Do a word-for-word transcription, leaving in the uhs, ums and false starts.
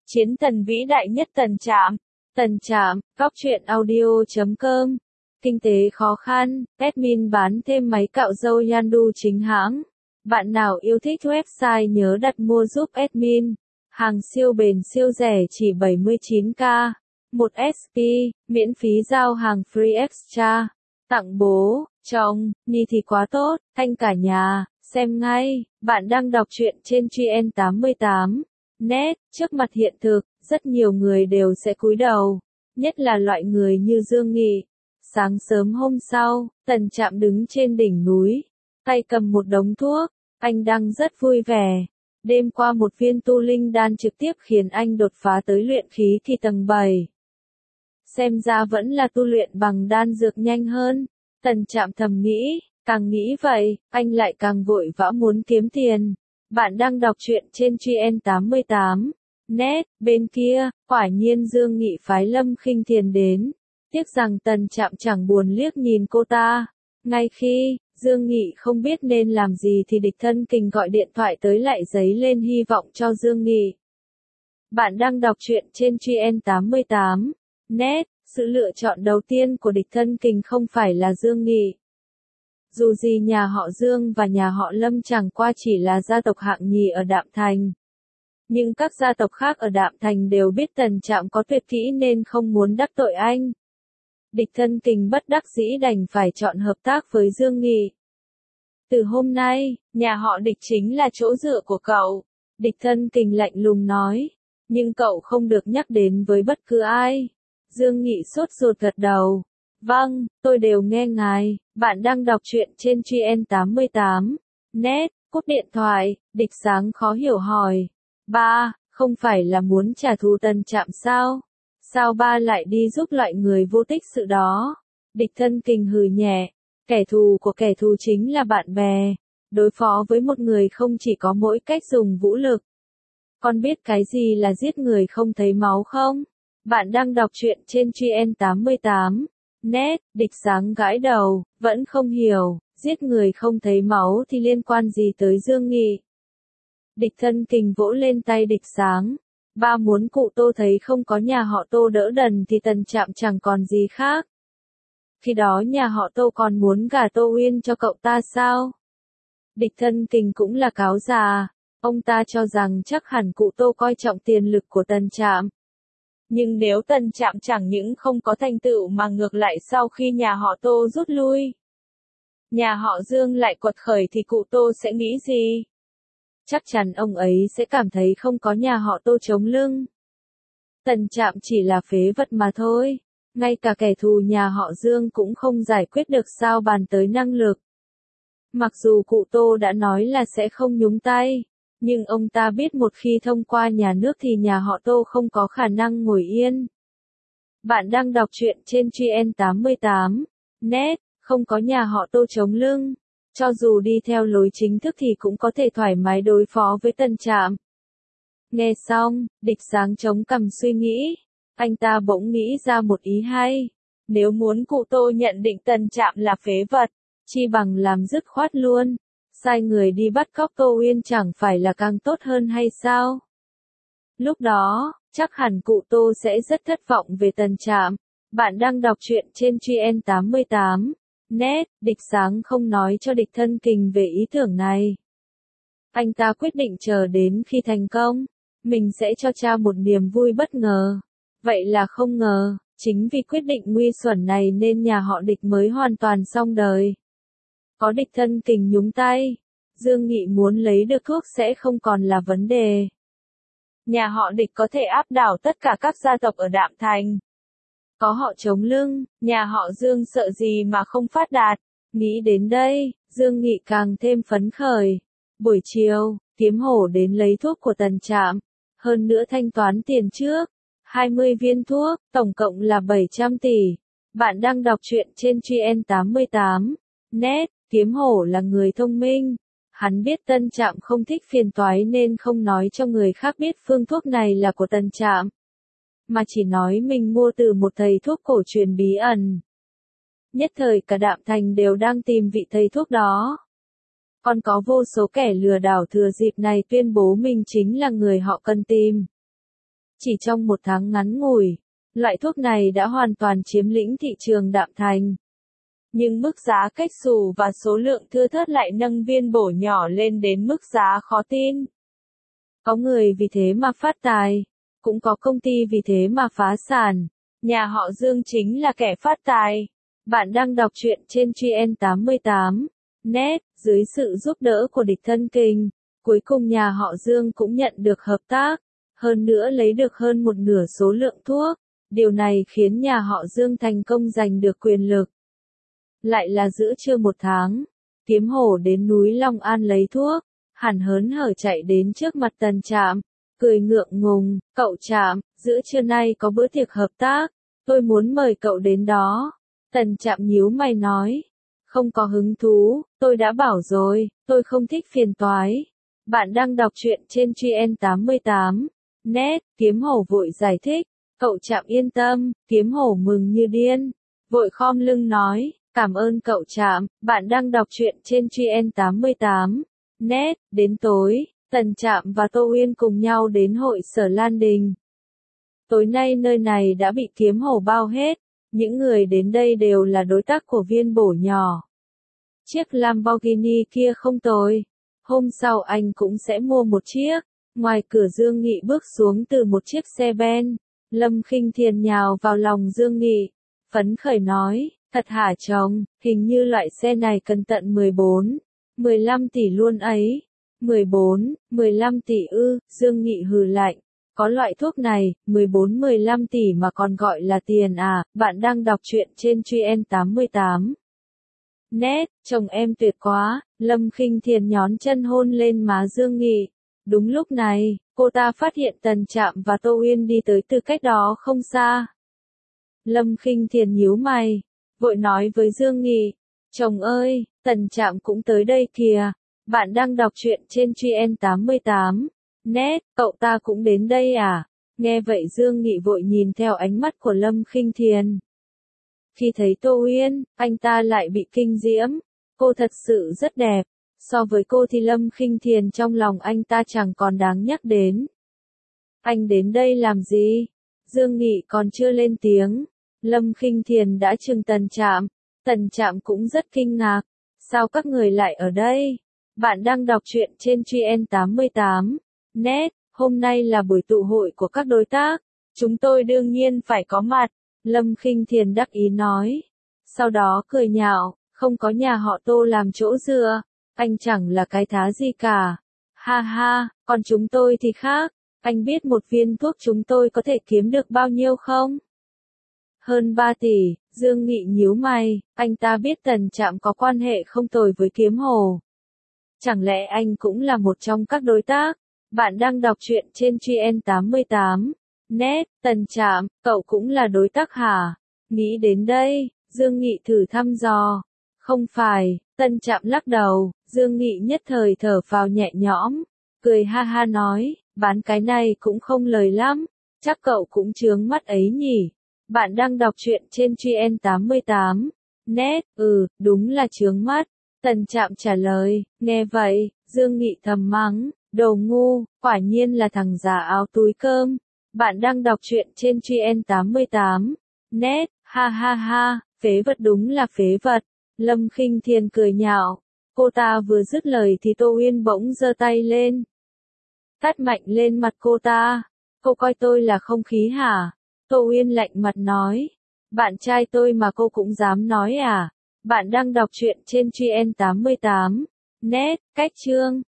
Chiến thần vĩ đại nhất Tần Trạm. Tần Trạm, góc truyện audio chấm com. Kinh tế khó khăn, admin bán thêm máy cạo râu Yandu chính hãng. Bạn nào yêu thích website nhớ đặt mua giúp admin. Hàng siêu bền siêu rẻ chỉ bảy mươi chín k. một ét pê, miễn phí giao hàng free extra. Tặng bố, chồng, Nhi thì quá tốt, anh cả nhà, xem ngay. Bạn đang đọc truyện trên Truyện tám mươi tám. Net, trước mặt hiện thực, rất nhiều người đều sẽ cúi đầu, nhất là loại người như Dương Nghị. Sáng sớm hôm sau, Tần Trạm đứng trên đỉnh núi, tay cầm một đống thuốc, anh đang rất vui vẻ. Đêm qua một viên tu linh đan trực tiếp khiến anh đột phá tới luyện khí kỳ tầng bảy. Xem ra vẫn là tu luyện bằng đan dược nhanh hơn, Tần Trạm thầm nghĩ, càng nghĩ vậy, anh lại càng vội vã muốn kiếm tiền. Bạn đang đọc truyện trên Truyện tám mươi tám. Net, bên kia, quả nhiên Dương Nghị phái Lâm Khinh Thiền đến. Tiếc rằng Tần Trạm chẳng buồn liếc nhìn cô ta. Ngay khi, Dương Nghị không biết nên làm gì thì địch thân kình gọi điện thoại tới lại giấy lên hy vọng cho Dương Nghị. Bạn đang đọc truyện trên Truyện tám mươi tám. Net, sự lựa chọn đầu tiên của địch thân kình không phải là Dương Nghị. Dù gì nhà họ Dương và nhà họ Lâm chẳng qua chỉ là gia tộc hạng nhì ở Đạm Thành. Nhưng các gia tộc khác ở Đạm Thành đều biết Tần Trạm có tuyệt kỹ nên không muốn đắc tội anh. Địch thân kình bất đắc dĩ đành phải chọn hợp tác với Dương Nghị. Từ hôm nay, nhà họ Địch chính là chỗ dựa của cậu. Địch thân kình lạnh lùng nói. Nhưng cậu không được nhắc đến với bất cứ ai. Dương Nghị sốt ruột gật đầu. Vâng, tôi đều nghe ngài. Bạn đang đọc truyện trên Truyện tám mươi tám. Net, cúp điện thoại, Địch Sáng khó hiểu hỏi. Ba, không phải là muốn trả thù Tần Trạm sao? Sao ba lại đi giúp loại người vô tích sự đó? Địch thân kình hừ nhẹ. Kẻ thù của kẻ thù chính là bạn bè. Đối phó với một người không chỉ có mỗi cách dùng vũ lực. Con biết cái gì là giết người không thấy máu không? Bạn đang đọc truyện trên Truyện tám mươi tám. Net, Địch Sáng gãi đầu, vẫn không hiểu, giết người không thấy máu thì liên quan gì tới Dương Nghị. Địch thân kình vỗ lên tay Địch Sáng. Ba muốn cụ Tô thấy không có nhà họ Tô đỡ đần thì Tần Trạm chẳng còn gì khác. Khi đó nhà họ Tô còn muốn gả Tô Uyên cho cậu ta sao? Địch thân kình cũng là cáo già. Ông ta cho rằng chắc hẳn cụ Tô coi trọng tiền lực của Tần Trạm. Nhưng nếu Tần Trạm chẳng những không có thành tựu mà ngược lại sau khi nhà họ Tô rút lui, nhà họ Dương lại quật khởi thì cụ Tô sẽ nghĩ gì? Chắc chắn ông ấy sẽ cảm thấy không có nhà họ Tô chống lưng. Tần Trạm chỉ là phế vật mà thôi. Ngay cả kẻ thù nhà họ Dương cũng không giải quyết được sao bàn tới năng lực. Mặc dù cụ Tô đã nói là sẽ không nhúng tay. Nhưng ông ta biết một khi thông qua nhà nước thì nhà họ Tô không có khả năng ngồi yên. Bạn đang đọc truyện trên Truyện tám mươi tám. Net, không có nhà họ Tô chống lưng. Cho dù đi theo lối chính thức thì cũng có thể thoải mái đối phó với Tần Trạm. Nghe xong, Địch Sáng chống cằm suy nghĩ. Anh ta bỗng nghĩ ra một ý hay. Nếu muốn cụ Tô nhận định Tần Trạm là phế vật, chi bằng làm dứt khoát luôn. Sai người đi bắt cóc Tô Uyên chẳng phải là càng tốt hơn hay sao? Lúc đó, chắc hẳn cụ Tô sẽ rất thất vọng về Tần Trạm. Bạn đang đọc truyện trên Truyện tám mươi tám. Net, Địch Sáng không nói cho địch thân kình về ý tưởng này. Anh ta quyết định chờ đến khi thành công, mình sẽ cho cha một niềm vui bất ngờ. Vậy là không ngờ, chính vì quyết định nguy xuẩn này nên nhà họ Địch mới hoàn toàn xong đời. Có địch thân kình nhúng tay, Dương Nghị muốn lấy được thuốc sẽ không còn là vấn đề. Nhà họ Địch có thể áp đảo tất cả các gia tộc ở Đạm Thành. Có họ chống lưng, nhà họ Dương sợ gì mà không phát đạt. Nghĩ đến đây, Dương Nghị càng thêm phấn khởi. Buổi chiều, Kiếm Hổ đến lấy thuốc của Tần Trạm. Hơn nữa thanh toán tiền trước. hai mươi viên thuốc, tổng cộng là bảy trăm tỷ. Bạn đang đọc truyện trên Truyện tám mươi tám. Net, Kiếm Hổ là người thông minh. Hắn biết Tần Trạm không thích phiền toái nên không nói cho người khác biết phương thuốc này là của Tần Trạm. Mà chỉ nói mình mua từ một thầy thuốc cổ truyền bí ẩn. Nhất thời cả Đạm Thành đều đang tìm vị thầy thuốc đó. Còn có vô số kẻ lừa đảo thừa dịp này tuyên bố mình chính là người họ cần tìm. Chỉ trong một tháng ngắn ngủi, loại thuốc này đã hoàn toàn chiếm lĩnh thị trường đạm thành. Nhưng mức giá cách xù và số lượng thưa thớt lại nâng viên bổ nhỏ lên đến mức giá khó tin. Có người vì thế mà phát tài, cũng có công ty vì thế mà phá sản. Nhà họ Dương chính là kẻ phát tài. Bạn đang đọc truyện trên Truyện tám mươi tám net, dưới sự giúp đỡ của địch thân kình. Cuối cùng nhà họ Dương cũng nhận được hợp tác, hơn nữa lấy được hơn một nửa số lượng thuốc. Điều này khiến nhà họ Dương thành công giành được quyền lực. Lại là giữa trưa một tháng, Kiếm Hổ đến núi Long An lấy thuốc, hẳn hớn hở chạy đến trước mặt Tần Trạm, cười ngượng ngùng, cậu Trạm, giữa trưa nay có bữa tiệc hợp tác, tôi muốn mời cậu đến đó. Tần Trạm nhíu mày nói, không có hứng thú, tôi đã bảo rồi, tôi không thích phiền toái. Bạn đang đọc truyện trên Truyện tám mươi tám net, Kiếm Hổ vội giải thích, cậu Trạm yên tâm, Kiếm Hổ mừng như điên, vội khom lưng nói, cảm ơn cậu Trạm, bạn đang đọc truyện trên Truyện tám mươi tám net, đến tối, Tần Trạm và Tô Uyên cùng nhau đến hội sở Lan Đình. Tối nay nơi này đã bị Kiếm Hổ bao hết, những người đến đây đều là đối tác của viên bổ nhỏ. Chiếc Lamborghini kia không tồi, hôm sau anh cũng sẽ mua một chiếc. Ngoài cửa Dương Nghị bước xuống từ một chiếc xe ben, Lâm Khinh Thiền nhào vào lòng Dương Nghị, phấn khởi nói, thật hả chồng, hình như loại xe này cần tận mười bốn, mười lăm tỷ luôn ấy. mười bốn, mười lăm tỷ ư, Dương Nghị hừ lạnh, có loại thuốc này, mười bốn mười lăm tỷ mà còn gọi là tiền à, bạn đang đọc truyện trên Truyện tám mươi tám net, chồng em tuyệt quá, Lâm Khinh Thiền nhón chân hôn lên má Dương Nghị. Đúng lúc này, cô ta phát hiện Tần Trạm và Tô Uyên đi tới từ cách đó không xa. Lâm Khinh Thiền nhíu mày, vội nói với Dương Nghị, chồng ơi, Tần Trạm cũng tới đây kìa. Bạn đang đọc truyện trên Truyện tám mươi tám net, cậu ta cũng đến đây à? Nghe vậy Dương Nghị vội nhìn theo ánh mắt của Lâm Khinh Thiền. Khi thấy Tô Uyên, anh ta lại bị kinh diễm, cô thật sự rất đẹp. So với cô thì Lâm Khinh Thiền trong lòng anh ta chẳng còn đáng nhắc đến. Anh đến đây làm gì? Dương Nghị còn chưa lên tiếng, Lâm Khinh Thiền đã trừng Tần Trạm. Tần Trạm cũng rất kinh ngạc, sao các người lại ở đây? Bạn đang đọc truyện trên Truyện tám mươi tám net, hôm nay là buổi tụ hội của các đối tác, chúng tôi đương nhiên phải có mặt, Lâm Khinh Thiền đắc ý nói. Sau đó cười nhạo, không có nhà họ Tô làm chỗ dựa, anh chẳng là cái thá gì cả. Ha ha, còn chúng tôi thì khác, anh biết một viên thuốc chúng tôi có thể kiếm được bao nhiêu không? Hơn ba tỷ, Dương Nghị nhíu mày, anh ta biết Tần Trạm có quan hệ không tồi với Kiếm Hổ. Chẳng lẽ anh cũng là một trong các đối tác? Bạn đang đọc truyện trên Truyện tám mươi tám net, Tần Trạm, cậu cũng là đối tác hả? Nghĩ đến đây, Dương Nghị thử thăm dò. Không phải, Tần Trạm lắc đầu, Dương Nghị nhất thời thở phào nhẹ nhõm, cười ha ha nói, bán cái này cũng không lời lắm, chắc cậu cũng chướng mắt ấy nhỉ. Bạn đang đọc truyện trên Truyện tám mươi tám net, ừ, đúng là chướng mắt. Tần Trạm trả lời, nghe vậy, Dương Nghị thầm mắng, đồ ngu, quả nhiên là thằng già áo túi cơm. Bạn đang đọc truyện trên Truyện tám mươi tám net, ha ha ha, phế vật đúng là phế vật. Lâm Khinh Thiền cười nhạo, cô ta vừa dứt lời thì Tô Uyên bỗng giơ tay lên, tát mạnh lên mặt cô ta. Cô coi tôi là không khí hả? Tô Uyên lạnh mặt nói, bạn trai tôi mà cô cũng dám nói à? Bạn đang đọc truyện trên Truyện tám mươi tám net, cách chương.